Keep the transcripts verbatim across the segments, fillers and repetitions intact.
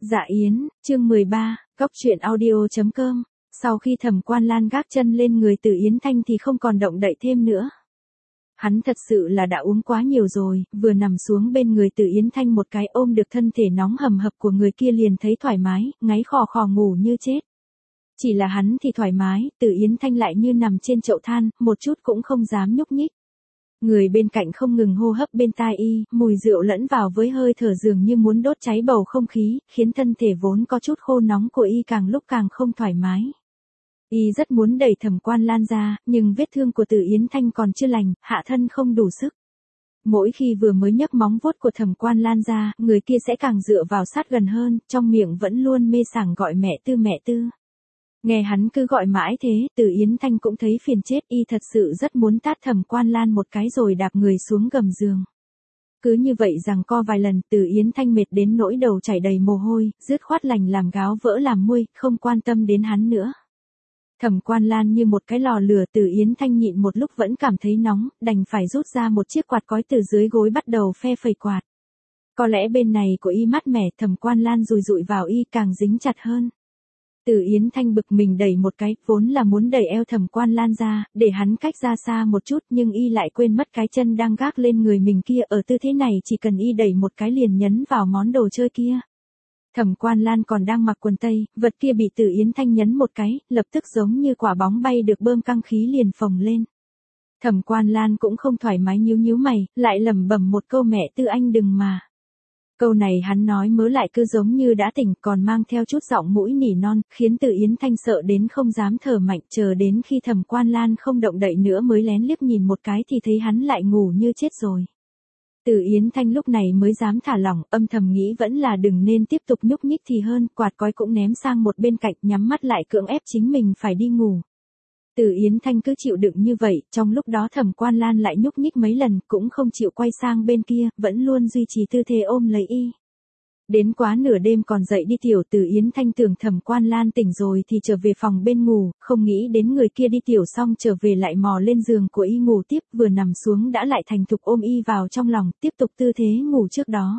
Dạ Yến, chương mười ba, Cóc truyện audio chấm com. Sau khi Thẩm Quan Lan gác chân lên người Từ Yến Thanh thì không còn động đậy thêm nữa. Hắn thật sự là đã uống quá nhiều rồi, vừa nằm xuống bên người Từ Yến Thanh một cái ôm được thân thể nóng hầm hập của người kia liền thấy thoải mái, ngáy khò khò ngủ như chết. Chỉ là hắn thì thoải mái, Từ Yến Thanh lại như nằm trên chậu than, một chút cũng không dám nhúc nhích. Người bên cạnh không ngừng hô hấp bên tai y, mùi rượu lẫn vào với hơi thở dường như muốn đốt cháy bầu không khí, khiến thân thể vốn có chút khô nóng của y càng lúc càng không thoải mái. Y rất muốn đẩy Thẩm Quan Lan ra, nhưng vết thương của Từ Yến Thanh còn chưa lành, hạ thân không đủ sức. Mỗi khi vừa mới nhấc móng vuốt của Thẩm Quan Lan ra, người kia sẽ càng dựa vào sát gần hơn, trong miệng vẫn luôn mê sảng gọi mẹ Tư mẹ Tư. Nghe hắn cứ gọi mãi thế, Từ Yến Thanh cũng thấy phiền chết, y thật sự rất muốn tát Thẩm Quan Lan một cái rồi đạp người xuống gầm giường. Cứ như vậy rằng co vài lần, Từ Yến Thanh mệt đến nỗi đầu chảy đầy mồ hôi, dứt khoát lành làm gáo vỡ làm muôi, không quan tâm đến hắn nữa. Thẩm Quan Lan như một cái lò lửa, Từ Yến Thanh nhịn một lúc vẫn cảm thấy nóng, đành phải rút ra một chiếc quạt cói từ dưới gối bắt đầu phe phẩy quạt. Có lẽ bên này của y mát mẻ, Thẩm Quan Lan rùi rụi vào y càng dính chặt hơn. Từ Yến Thanh bực mình đẩy một cái, vốn là muốn đẩy eo Thẩm Quan Lan ra, để hắn cách ra xa một chút, nhưng y lại quên mất cái chân đang gác lên người mình kia, ở tư thế này chỉ cần y đẩy một cái liền nhấn vào món đồ chơi kia. Thẩm Quan Lan còn đang mặc quần tây, vật kia bị Từ Yến Thanh nhấn một cái, lập tức giống như quả bóng bay được bơm căng khí liền phồng lên. Thẩm Quan Lan cũng không thoải mái nhíu nhíu mày, lại lẩm bẩm một câu mẹ Tư anh đừng mà. Câu này hắn nói mớ lại cứ giống như đã tỉnh, còn mang theo chút giọng mũi nỉ non, khiến Từ Yến Thanh sợ đến không dám thở mạnh, chờ đến khi Thẩm Quan Lan không động đậy nữa mới lén liếc nhìn một cái thì thấy hắn lại ngủ như chết rồi. Từ Yến Thanh lúc này mới dám thả lỏng, âm thầm nghĩ vẫn là đừng nên tiếp tục nhúc nhích thì hơn, quạt cói cũng ném sang một bên cạnh, nhắm mắt lại cưỡng ép chính mình phải đi ngủ. Từ Yến Thanh cứ chịu đựng như vậy, trong lúc đó Thẩm Quan Lan lại nhúc nhích mấy lần, cũng không chịu quay sang bên kia, vẫn luôn duy trì tư thế ôm lấy y. Đến quá nửa đêm còn dậy đi tiểu, Từ Yến Thanh tưởng Thẩm Quan Lan tỉnh rồi thì trở về phòng bên ngủ, không nghĩ đến người kia đi tiểu xong trở về lại mò lên giường của y ngủ tiếp, vừa nằm xuống đã lại thành thục ôm y vào trong lòng, tiếp tục tư thế ngủ trước đó.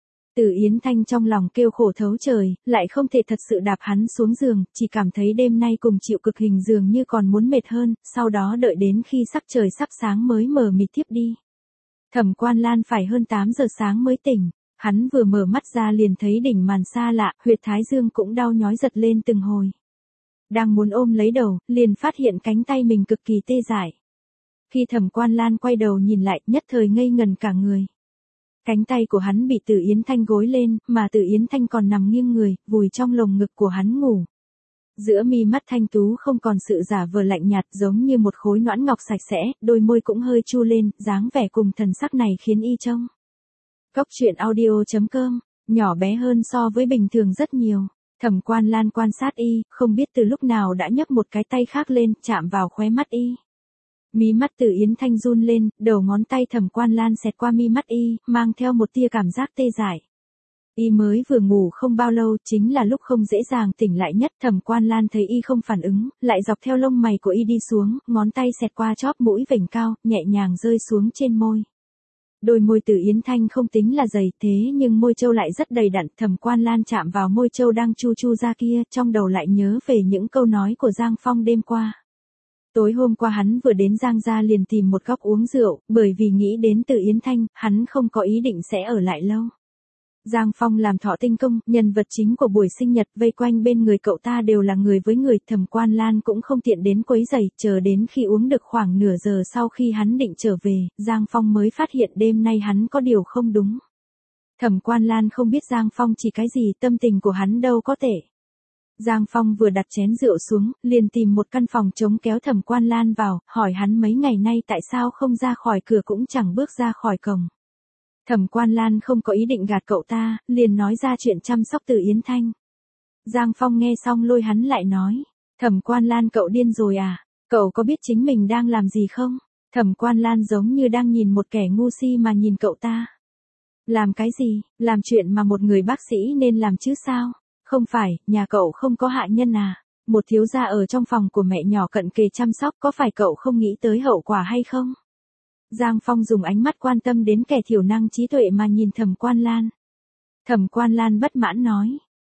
Từ Yến Thanh trong lòng kêu khổ thấu trời, lại không thể thật sự đạp hắn xuống giường, chỉ cảm thấy đêm nay cùng chịu cực hình dường như còn muốn mệt hơn, sau đó đợi đến khi sắc trời sắp sáng mới mờ mịt tiếp đi. Thẩm Quan Lan phải hơn tám giờ sáng mới tỉnh, hắn vừa mở mắt ra liền thấy đỉnh màn xa lạ, huyệt thái dương cũng đau nhói giật lên từng hồi. Đang muốn ôm lấy đầu, liền phát hiện cánh tay mình cực kỳ tê dại. Khi Thẩm Quan Lan quay đầu nhìn lại, nhất thời ngây ngần cả người. Cánh tay của hắn bị Từ Yến Thanh gối lên, mà Từ Yến Thanh còn nằm nghiêng người, vùi trong lồng ngực của hắn ngủ. Giữa mi mắt thanh tú không còn sự giả vờ lạnh nhạt, giống như một khối noãn ngọc sạch sẽ, đôi môi cũng hơi chu lên, dáng vẻ cùng thần sắc này khiến y trông. Cóc truyện audio chấm com, nhỏ bé hơn so với bình thường rất nhiều. Thẩm Quan Lan quan sát y, không biết từ lúc nào đã nhấc một cái tay khác lên, chạm vào khóe mắt y. Mí mắt Từ Yến Thanh run lên, đầu ngón tay Thẩm Quan Lan xẹt qua mi mắt y, mang theo một tia cảm giác tê dại. Y mới vừa ngủ không bao lâu, chính là lúc không dễ dàng tỉnh lại nhất. Thẩm Quan Lan thấy y không phản ứng, lại dọc theo lông mày của y đi xuống, ngón tay xẹt qua chóp mũi vểnh cao, nhẹ nhàng rơi xuống trên môi. Đôi môi Từ Yến Thanh không tính là dày, thế nhưng môi trâu lại rất đầy đặn. Thẩm Quan Lan chạm vào môi trâu đang chu chu ra kia, trong đầu lại nhớ về những câu nói của Giang Phong đêm qua. Tối hôm qua hắn vừa đến Giang gia liền tìm một góc uống rượu, bởi vì nghĩ đến Từ Yến Thanh, hắn không có ý định sẽ ở lại lâu. Giang Phong làm thọ tinh công, nhân vật chính của buổi sinh nhật, vây quanh bên người cậu ta đều là người với người. Thẩm Quan Lan cũng không tiện đến quấy rầy, chờ đến khi uống được khoảng nửa giờ sau khi hắn định trở về, Giang Phong mới phát hiện đêm nay hắn có điều không đúng. Thẩm Quan Lan không biết Giang Phong chỉ cái gì, tâm tình của hắn đâu có tệ. Giang Phong vừa đặt chén rượu xuống, liền tìm một căn phòng trống kéo Thẩm Quan Lan vào, hỏi hắn mấy ngày nay tại sao không ra khỏi cửa cũng chẳng bước ra khỏi cổng. Thẩm Quan Lan không có ý định gạt cậu ta, liền nói ra chuyện chăm sóc Từ Yến Thanh. Giang Phong nghe xong lôi hắn lại nói, Thẩm Quan Lan cậu điên rồi à, cậu có biết chính mình đang làm gì không? Thẩm Quan Lan giống như đang nhìn một kẻ ngu si mà nhìn cậu ta. Làm cái gì, làm chuyện mà một người bác sĩ nên làm chứ sao? Không phải, nhà cậu không có hạ nhân à? Một thiếu gia ở trong phòng của mẹ nhỏ cận kề chăm sóc, có phải cậu không nghĩ tới hậu quả hay không? Giang Phong dùng ánh mắt quan tâm đến kẻ thiểu năng trí tuệ mà nhìn Thẩm Quan Lan. Thẩm Quan Lan bất mãn nói,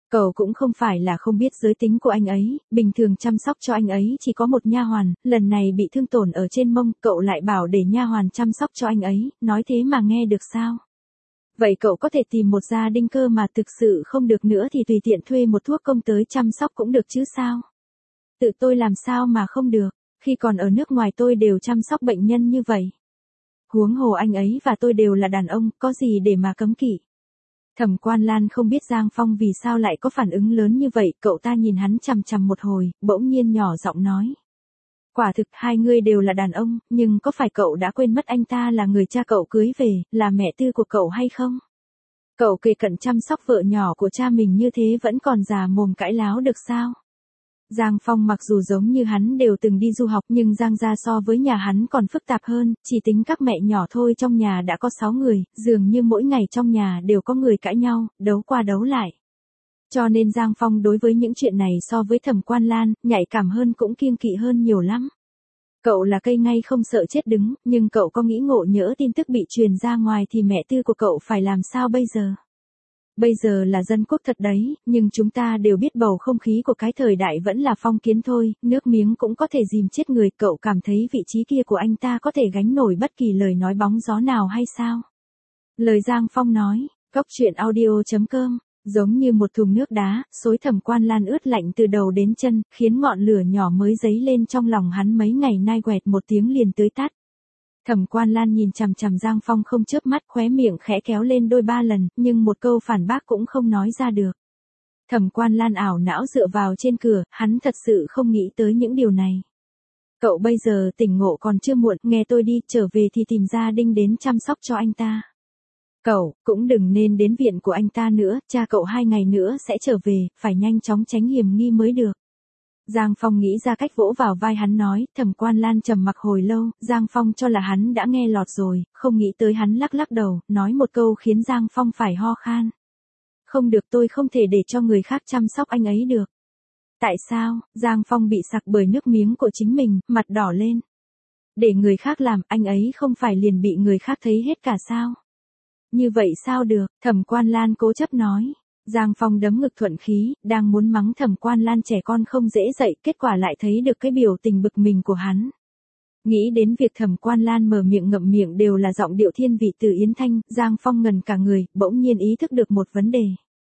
Cậu cũng không phải là không biết giới tính của anh ấy, bình thường chăm sóc cho anh ấy chỉ có một nha hoàn, lần này bị thương tổn ở trên mông, cậu lại bảo để nha hoàn chăm sóc cho anh ấy, nói thế mà nghe được sao? Vậy cậu có thể tìm một gia đình cơ mà thực sự không được nữa thì tùy tiện thuê một thuốc công tới chăm sóc cũng được chứ sao? Tự tôi làm sao mà không được, khi còn ở nước ngoài tôi đều chăm sóc bệnh nhân như vậy. Huống hồ anh ấy và tôi đều là đàn ông, có gì để mà cấm kỵ. Thẩm Quan Lan không biết Giang Phong vì sao lại có phản ứng lớn như vậy, cậu ta nhìn hắn chằm chằm một hồi, bỗng nhiên nhỏ giọng nói. Quả thực hai người đều là đàn ông, nhưng có phải cậu đã quên mất anh ta là người cha cậu cưới về, là mẹ tư của cậu hay không? Cậu kề cận chăm sóc vợ nhỏ của cha mình như thế vẫn còn già mồm cãi láo được sao? Giang Phong mặc dù giống như hắn đều từng đi du học nhưng Giang gia so với nhà hắn còn phức tạp hơn, chỉ tính các mẹ nhỏ thôi trong nhà đã có sáu người, dường như mỗi ngày trong nhà đều có người cãi nhau, đấu qua đấu lại. Cho nên Giang Phong đối với những chuyện này so với Thẩm Quan Lan, nhạy cảm hơn cũng kiêng kỵ hơn nhiều lắm. Cậu là cây ngay không sợ chết đứng, nhưng cậu có nghĩ ngộ nhỡ tin tức bị truyền ra ngoài thì mẹ tư của cậu phải làm sao bây giờ? Bây giờ là dân quốc thật đấy, nhưng chúng ta đều biết bầu không khí của cái thời đại vẫn là phong kiến thôi, nước miếng cũng có thể dìm chết người, cậu cảm thấy vị trí kia của anh ta có thể gánh nổi bất kỳ lời nói bóng gió nào hay sao? Lời Giang Phong nói, Cóc truyện audio chấm com, giống như một thùng nước đá, xối Thẩm Quan Lan ướt lạnh từ đầu đến chân, khiến ngọn lửa nhỏ mới dấy lên trong lòng hắn mấy ngày nay quẹt một tiếng liền tưới tắt. Thẩm Quan Lan nhìn chằm chằm Giang Phong không chớp mắt, khóe miệng khẽ kéo lên đôi ba lần, nhưng một câu phản bác cũng không nói ra được. Thẩm Quan Lan ảo não dựa vào trên cửa, hắn thật sự không nghĩ tới những điều này. Cậu bây giờ tỉnh ngộ còn chưa muộn, nghe tôi đi, trở về thì tìm gia đình đến chăm sóc cho anh ta. Cậu, cũng đừng nên đến viện của anh ta nữa, cha cậu hai ngày nữa sẽ trở về, phải nhanh chóng tránh hiểm nghi mới được. Giang Phong nghĩ ra cách vỗ vào vai hắn nói, Thẩm Quan Lan trầm mặc hồi lâu, Giang Phong cho là hắn đã nghe lọt rồi, không nghĩ tới hắn lắc lắc đầu, nói một câu khiến Giang Phong phải ho khan. Không được, tôi không thể để cho người khác chăm sóc anh ấy được. Tại sao? Giang Phong bị sặc bởi nước miếng của chính mình, mặt đỏ lên. Để người khác làm, anh ấy không phải liền bị người khác thấy hết cả sao? Như vậy sao được? Thẩm Quan Lan cố chấp nói. Giang Phong đấm ngực thuận khí, đang muốn mắng Thẩm Quan Lan trẻ con không dễ dạy, kết quả lại thấy được cái biểu tình bực mình của hắn. Nghĩ đến việc Thẩm Quan Lan mở miệng ngậm miệng đều là giọng điệu thiên vị từ Yến Thanh, Giang Phong ngần cả người, bỗng nhiên ý thức được một vấn đề.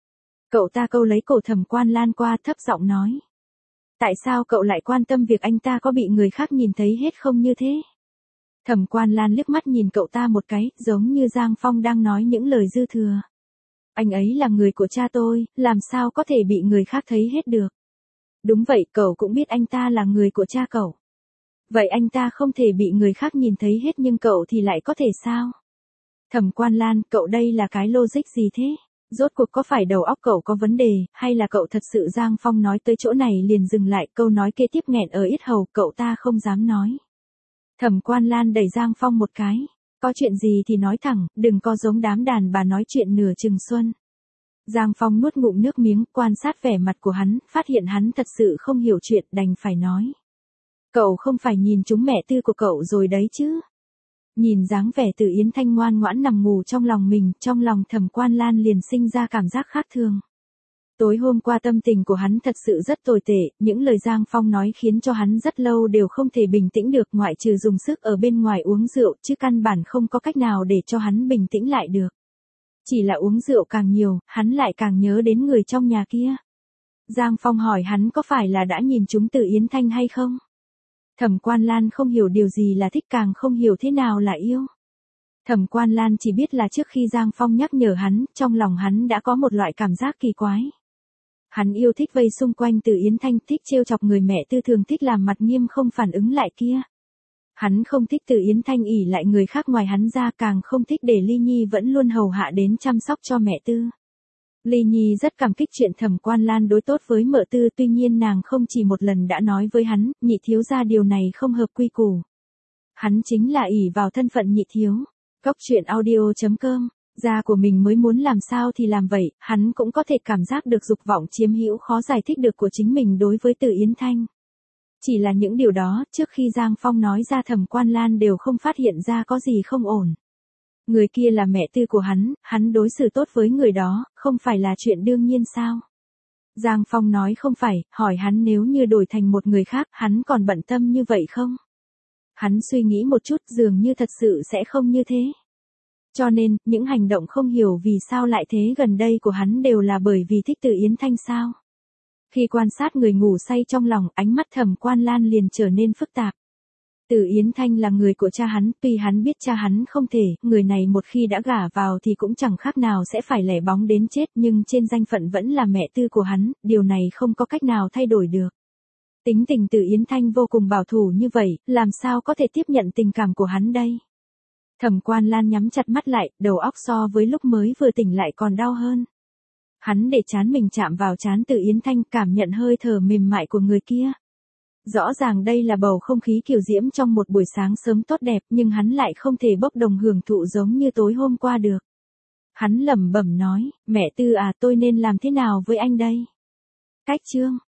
Cậu ta câu lấy cổ Thẩm Quan Lan qua, thấp giọng nói. Tại sao cậu lại quan tâm việc anh ta có bị người khác nhìn thấy hết không như thế? Thẩm Quan Lan liếc mắt nhìn cậu ta một cái, giống như Giang Phong đang nói những lời dư thừa. Anh ấy là người của cha tôi, làm sao có thể bị người khác thấy hết được. Đúng vậy, cậu cũng biết anh ta là người của cha cậu. Vậy anh ta không thể bị người khác nhìn thấy hết nhưng cậu thì lại có thể sao? Thẩm Quan Lan, cậu đây là cái logic gì thế? Rốt cuộc có phải đầu óc cậu có vấn đề, hay là cậu thật sự? Giang Phong nói tới chỗ này liền dừng lại, câu nói kế tiếp nghẹn ở yết hầu, cậu ta không dám nói. Thẩm Quan Lan đẩy Giang Phong một cái. Có chuyện gì thì nói thẳng, đừng có giống đám đàn bà nói chuyện nửa chừng xuân. Giang Phong nuốt ngụm nước miếng, quan sát vẻ mặt của hắn, phát hiện hắn thật sự không hiểu chuyện, đành phải nói. Cậu không phải nhìn chúng mẹ tư của cậu rồi đấy chứ? Nhìn dáng vẻ Từ Yến Thanh ngoan ngoãn nằm ngủ trong lòng mình, trong lòng Thẩm Quan Lan liền sinh ra cảm giác khác thường. Tối hôm qua tâm tình của hắn thật sự rất tồi tệ, những lời Giang Phong nói khiến cho hắn rất lâu đều không thể bình tĩnh được, ngoại trừ dùng sức ở bên ngoài uống rượu, chứ căn bản không có cách nào để cho hắn bình tĩnh lại được. Chỉ là uống rượu càng nhiều, hắn lại càng nhớ đến người trong nhà kia. Giang Phong hỏi hắn có phải là đã nhìn chúng Từ Yến Thanh hay không? Thẩm Quan Lan không hiểu điều gì là thích, càng không hiểu thế nào là yêu. Thẩm Quan Lan chỉ biết là trước khi Giang Phong nhắc nhở hắn, trong lòng hắn đã có một loại cảm giác kỳ quái. Hắn yêu thích vây xung quanh Từ Yến Thanh, thích trêu chọc người mẹ tư thường thích làm mặt nghiêm không phản ứng lại kia. Hắn không thích Từ Yến Thanh ỷ lại người khác ngoài hắn ra, càng không thích để Ly Nhi vẫn luôn hầu hạ đến chăm sóc cho mẹ tư. Ly Nhi rất cảm kích chuyện Thẩm Quan Lan đối tốt với mợ tư, tuy nhiên nàng không chỉ một lần đã nói với hắn, nhị thiếu gia điều này không hợp quy củ. Hắn chính là ỷ vào thân phận nhị thiếu. Cóc truyện audio chấm com, gia của mình mới muốn làm sao thì làm vậy, hắn cũng có thể cảm giác được dục vọng chiếm hữu khó giải thích được của chính mình đối với Từ Yến Thanh. Chỉ là những điều đó, trước khi Giang Phong nói ra Thẩm Quan Lan đều không phát hiện ra có gì không ổn. Người kia là mẹ tư của hắn, hắn đối xử tốt với người đó, không phải là chuyện đương nhiên sao? Giang Phong nói không phải, hỏi hắn nếu như đổi thành một người khác, hắn còn bận tâm như vậy không? Hắn suy nghĩ một chút, dường như thật sự sẽ không như thế. Cho nên, những hành động không hiểu vì sao lại thế gần đây của hắn đều là bởi vì thích Từ Yến Thanh sao? Khi quan sát người ngủ say trong lòng, ánh mắt Thẩm Quan Lan liền trở nên phức tạp. Từ Yến Thanh là người của cha hắn, tuy hắn biết cha hắn không thể, người này một khi đã gả vào thì cũng chẳng khác nào sẽ phải lẻ bóng đến chết, nhưng trên danh phận vẫn là mẹ tư của hắn, điều này không có cách nào thay đổi được. Tính tình Từ Yến Thanh vô cùng bảo thủ như vậy, làm sao có thể tiếp nhận tình cảm của hắn đây? Thẩm Quan Lan nhắm chặt mắt lại, đầu óc so với lúc mới vừa tỉnh lại còn đau hơn. Hắn để trán mình chạm vào trán Từ Yến Thanh, cảm nhận hơi thở mềm mại của người kia. Rõ ràng đây là bầu không khí kiều diễm trong một buổi sáng sớm tốt đẹp, nhưng hắn lại không thể bốc đồng hưởng thụ giống như tối hôm qua được. Hắn lẩm bẩm nói, mẹ Tư à, tôi nên làm thế nào với anh đây? Cách chương